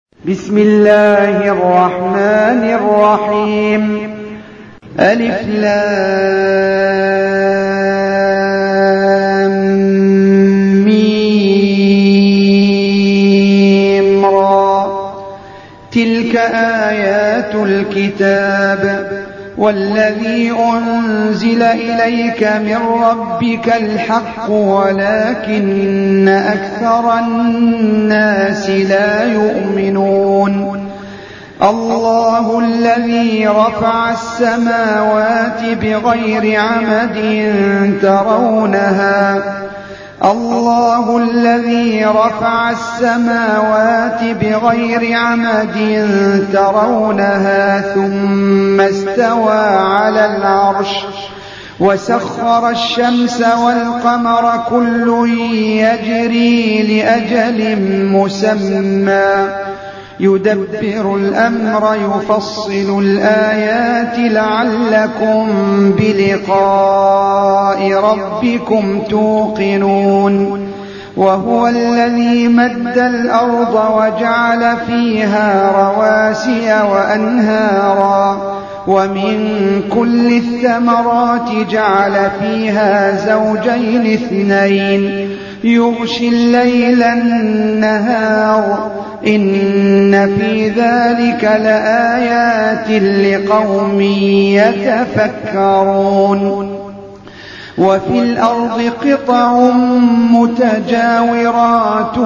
بسم الله الرحمن الرحيم. ألف لام ميم را. تلك آيات الكتاب والذي أنزل إليك من ربك الحق ولكن أكثر الناس لا يؤمنون. الله الذي رفع السماوات بغير عمد ترونها الله الذي رفع السماوات بغير عمد ترونها ثم استوى على العرش وسخر الشمس والقمر كل يجري لأجل مسمى يدبر الأمر يفصل الآيات لعلكم بلقاء ربكم توقنون. وهو الذي مد الأرض وجعل فيها رواسي وأنهارا ومن كل الثمرات جعل فيها زوجين اثنين يغشي الليل النهار إن في ذلك لآيات لقوم يتفكرون. وفي الأرض قطع متجاورات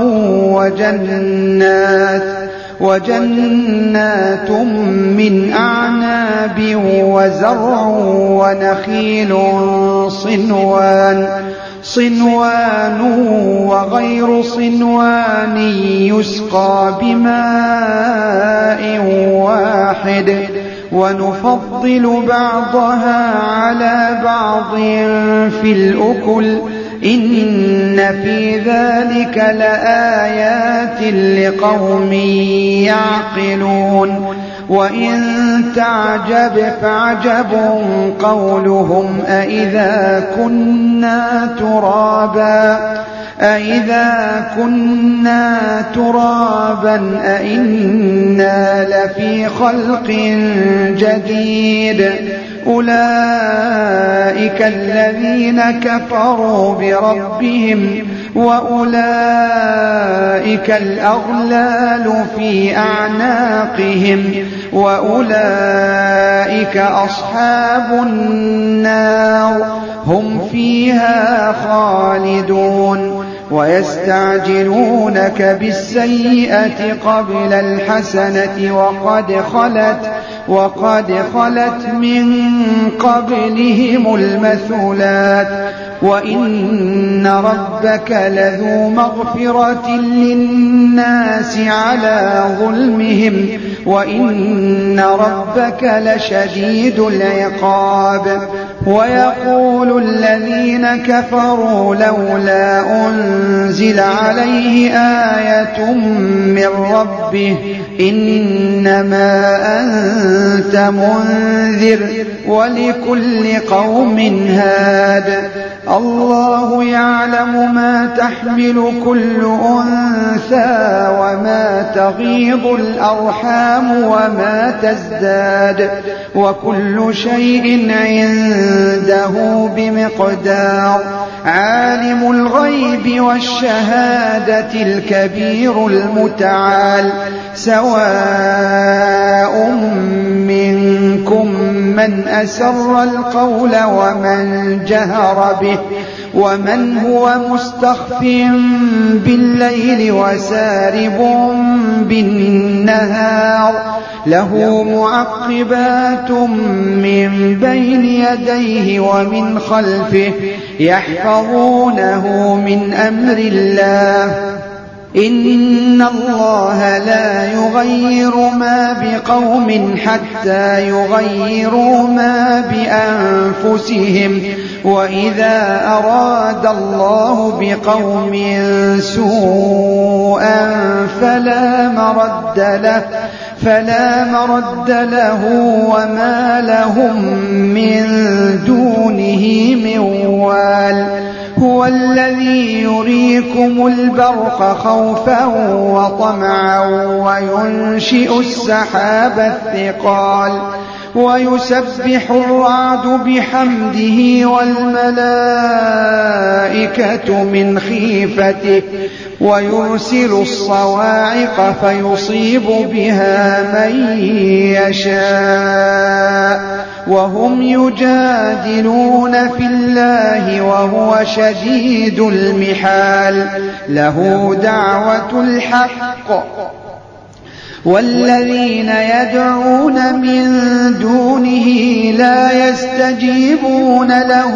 وجنات من أعناب وزرع ونخيل صنوان وغير صنوان يسقى بماء واحد ونفضل بعضها على بعض في الأكل إن في ذلك لآيات لقوم يعقلون. وإن تعجب فعجب قولهم أإذا كنا ترابا أإنا لفي خلق جديد أولئك الذين كفروا بربهم وأولئك الأغلال في أعناقهم وأولئك أصحاب النار هم فيها خالدون. ويستعجلونك بالسيئة قبل الحسنة وقد خلت من قبلهم المثلات وإن ربك لذو مغفرة للناس على ظلمهم وإن ربك لشديد العقاب. ويقول الذين كفروا لولا أنزل عليه آية من ربه إنما أنت منذر ولكل قوم هاد. الله يعلم ما تحمل كل أنثى وما تغيض الأرحام وما تزداد وكل شيء عنده بمقدار. عالم الغيب والشهادة الكبير المتعال سواء منكم من أسر القول ومن جهر به ومن هو مستخف بالليل وسارب بالنهار له معقبات من بين يديه ومن خلفه يحفظونه من أمر الله إن الله لا يغير ما بقوم حتى يغيروا ما بأنفسهم وإذا أراد الله بقوم سوءا فلا مرد له وما لهم من دونه من وال. هو الذي يريكم البرق خوفا وطمعا وينشئ السحاب الثقال ويسبح الرعد بحمده والملائكة من خيفته ويرسل الصواعق فيصيب بها من يشاء وهم يجادلون في الله وهو شديد المحال له دعوة الحق والذين يدعون من دونه لا يستجيبون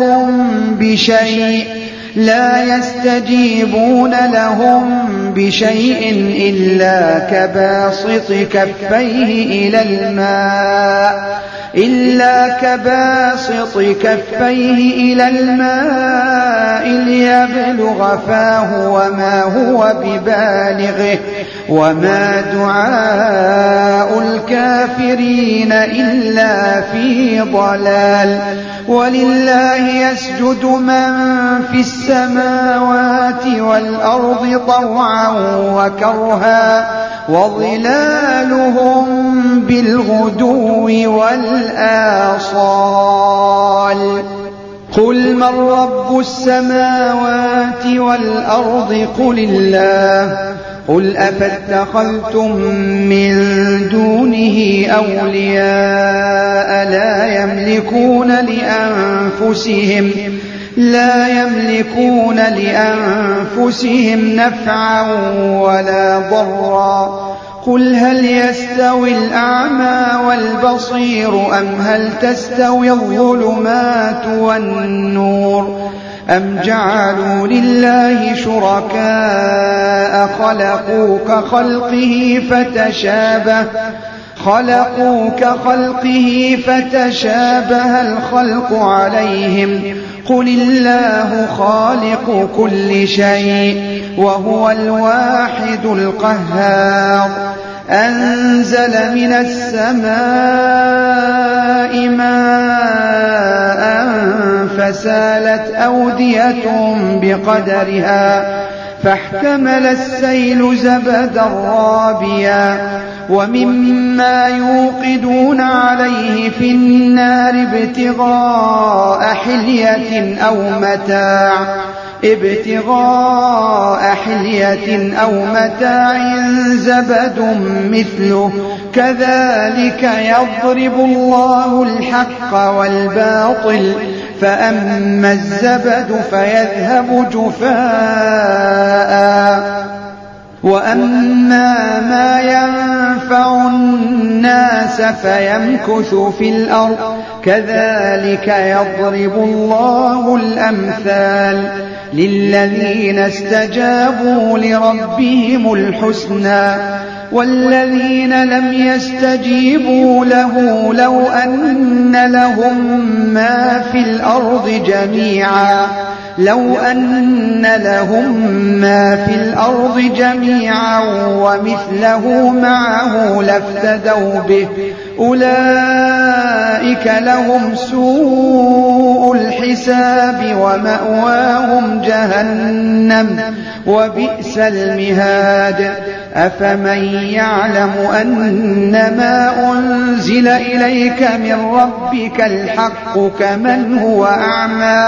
لهم بشيء إلا كباسط كفيه إلى الماء ليبلغ فاه وما هو ببالغه وما دعاء الكافرين إلا في ضلال ولله يسجد من في السماوات والأرض طوعا وكرها وظلالهم بالغدو والآصال قل من رب السماوات والأرض قل الله قل أفاتخذتم من دونه أولياء لا يملكون لأنفسهم نفعا ولا ضرا قل هل يستوي الأعمى والبصير أم هل تستوي الظلمات والنور أم جعلوا لله شركاء خلقوا كخلقه فتشابه الخلق عليهم قل الله خالق كل شيء وهو الواحد القهار أنزل من السماء ماء فسالت أودية بقدرها فاحتمل السيل زبدا رابيا ومما يوقدون عليه في النار ابتغاء حلية أو متاع زبد مثله كذلك يضرب الله الحق والباطل فأما الزبد فيذهب جفاء وأما ما ينفع الناس فيمكث في الأرض كذلك يضرب الله الأمثال للذين استجابوا لربهم الحسنى والذين لم يستجيبوا له لو أن لهم ما في الأرض جميعا ومثله معه لافتدوا به أولئك لهم سوء الحساب ومأواهم جهنم وبئس المهاد أفمن يعلم أنما أنزل إليك من ربك الحق كمن هو أعمى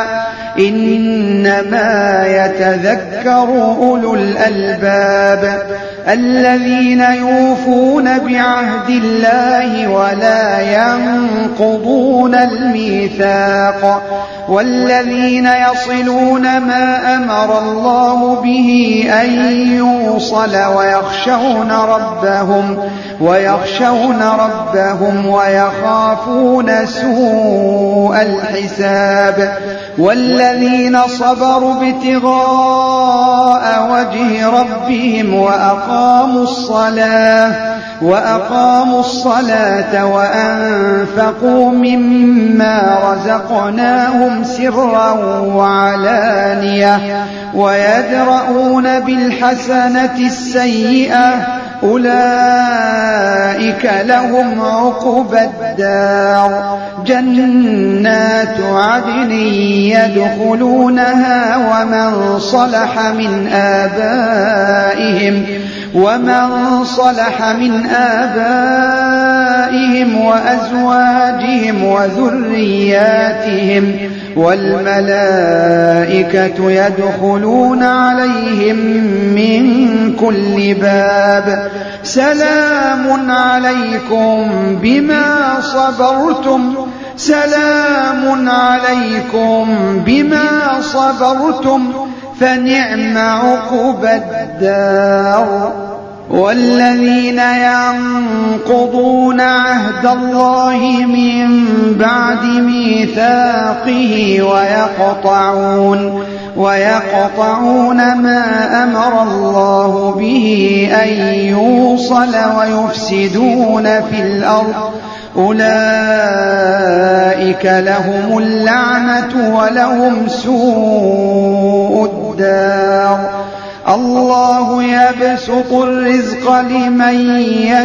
إنما يتذكر أولو الألباب الذين يوفون بعهد الله ولا ينقضون الميثاق والذين يصلون ما أمر الله به أن يوصل ويخشون ربهم ويخافون سوء الحساب والذين صبروا ابتغاء وجه ربهم وأقاموا الصلاة وأنفقوا مما رزقناهم سرا وعلانية ويدرؤون بالحسنة السيئة أولئك أولئك لهم عقبى الدار جنات عدن يدخلونها ومن صلح من آبائهم وأزواجهم وذرياتهم والملائكة يدخلون عليهم من كل باب سلام عليكم بما صبرتم فنعم عقبى الدار. والذين ينقضون عهد الله من بعد ميثاقه ويقطعون ما أمر الله به أن يوصل ويفسدون في الأرض أولئك لهم اللعنة ولهم سوء الدار. الله يبسط الرزق لمن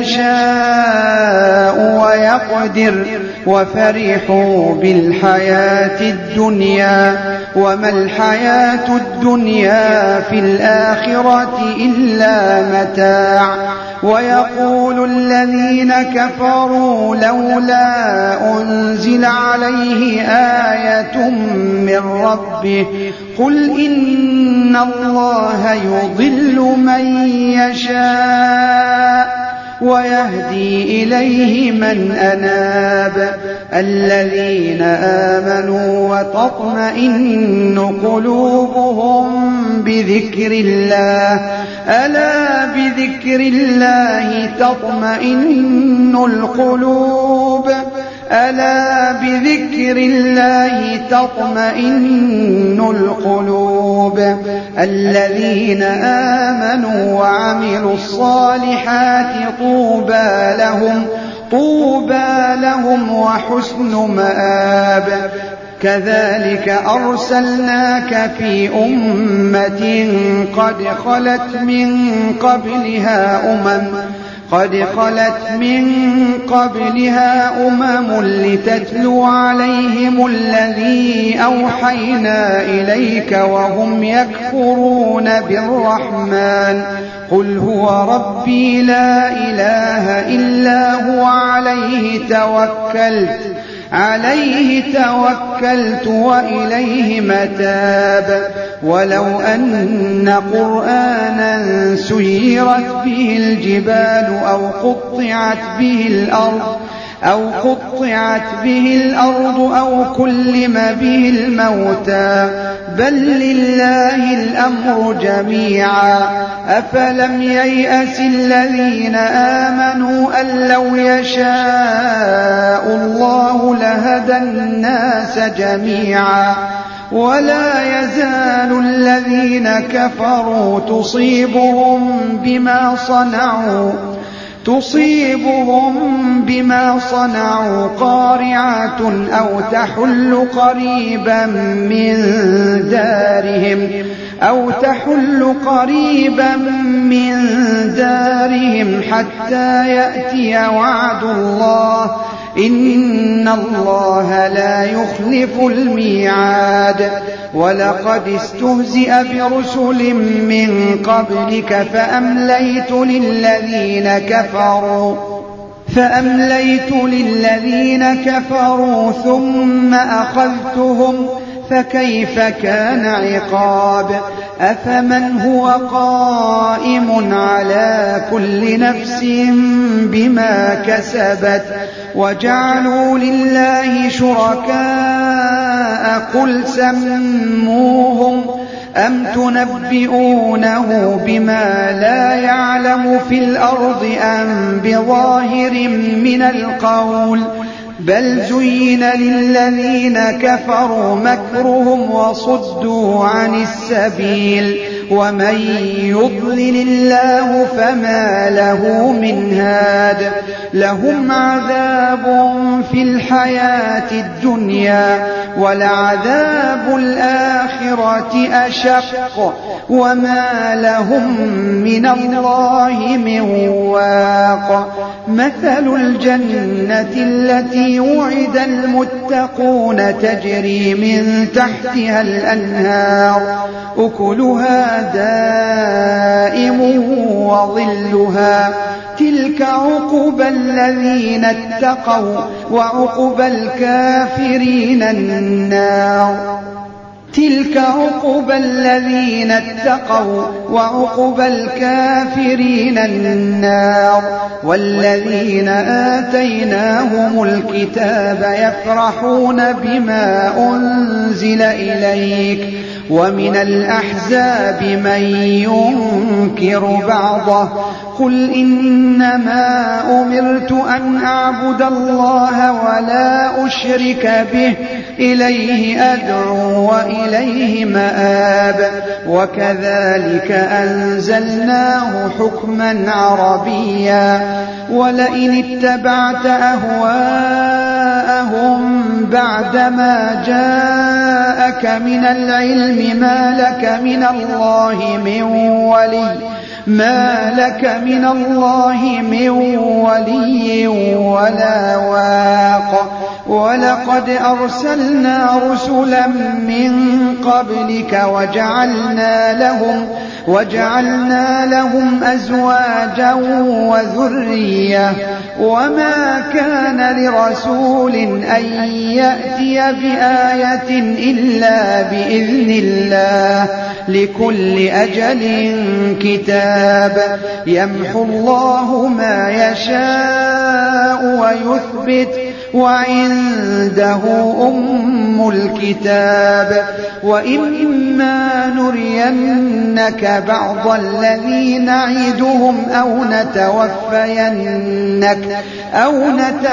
يشاء ويقدر وفرحوا بالحياة الدنيا وما الحياة الدنيا في الآخرة إلا متاع. ويقول الذين كفروا لولا أنزل عليه آية من ربه قل إن الله يضل من يشاء ويهدي إليه من أناب. الذين آمنوا وتطمئن قلوبهم بذكر الله ألا بذكر الله تطمئن القلوب ألا بذكر الله تطمئن القلوب. الذين آمنوا وعملوا الصالحات طوبى لهم وحسن مآب. كذلك أرسلناك في أمة قد خلت من قبلها أمم لتتلو عليهم الذي أوحينا إليك وهم يكفرون بالرحمن قل هو ربي لا إله إلا هو عليه توكلت وإليه متاب. ولو أن قرآنا سيرت به الجبال أو قطعت به الأرض أو كلم به الموتى بل لله الأمر جميعا. أفلم ييأس الذين آمنوا أن لو يشاء الله لهدى الناس جميعا. ولا يزال الذين كفروا تصيبهم بما صنعوا قارعة أو تحل قريبا من دارهم حتى يأتي وعد الله إن الله لا يخلف الميعاد. ولقد استهزئ برسل من قبلك فأمليت للذين كفروا ثم أخذتهم فكيف كان عقاب. أفمن هو قائم على كل نفس بما كسبت وجعلوا لله شركاء قل سموهم أم تنبئونه بما لا يعلم في الأرض أم بظاهر من القول بل زين للذين كفروا مكرهم وصدوا عن السبيل ومن يضلل الله فما له من هاد. لهم عذاب في الحياة الدنيا ولعذاب الآخرة أشق وما لهم من الله من واق مثل الجنة التي وعد المتقون تجري من تحتها الأنهار أكلها دائم وظلها تلك عقبى الذين اتقوا وعقبى الكافرين النار تلك عقبى الذين اتقوا وعقبى الكافرين النار والذين آتيناهم الكتاب يفرحون بما أنزل إليك ومن الأحزاب من ينكر بعضه قل إنما أمرت أن أعبد الله ولا أشرك به إليه أدعو وإليه مآب وكذلك أنزلناه حكما عربيا ولئن اتبعت أهواءهم بعدما جاءك من العلم ما لك من الله من ولي ولا واق ولقد أرسلنا رسلا من قبلك وجعلنا لهم أزواجا وذرية وما كان لرسول أن يأتي بآية إلا بإذن الله لكل أجل كتاب يمحو الله ما يشاء ويثبت وعنده أم الكتاب وإما نرينك بعض الذي نعدهم أو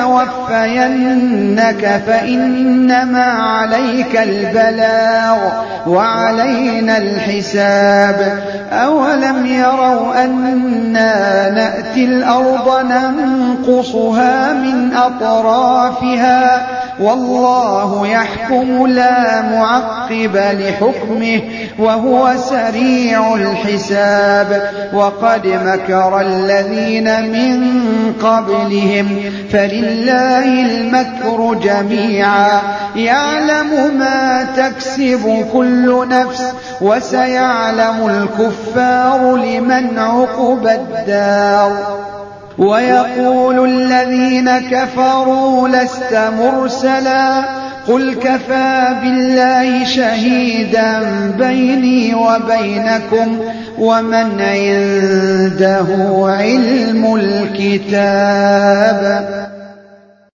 نتوفينك فإنما عليك البلاغ وعلينا الحساب أولم يروا أنا نأتي الأرض ننقصها من أطرافها والله يحكم لا معقب لحكمه وهو سريع الحساب وقد مكر الذين من قبلهم فلله المكر جميعا يعلم ما تكسب كل نفس وسيعلم الكفار لمن عقبى الدار ويقول الذين كفروا لست مرسلا قل كفى بالله شهيدا بيني وبينكم ومن عنده علم الكتاب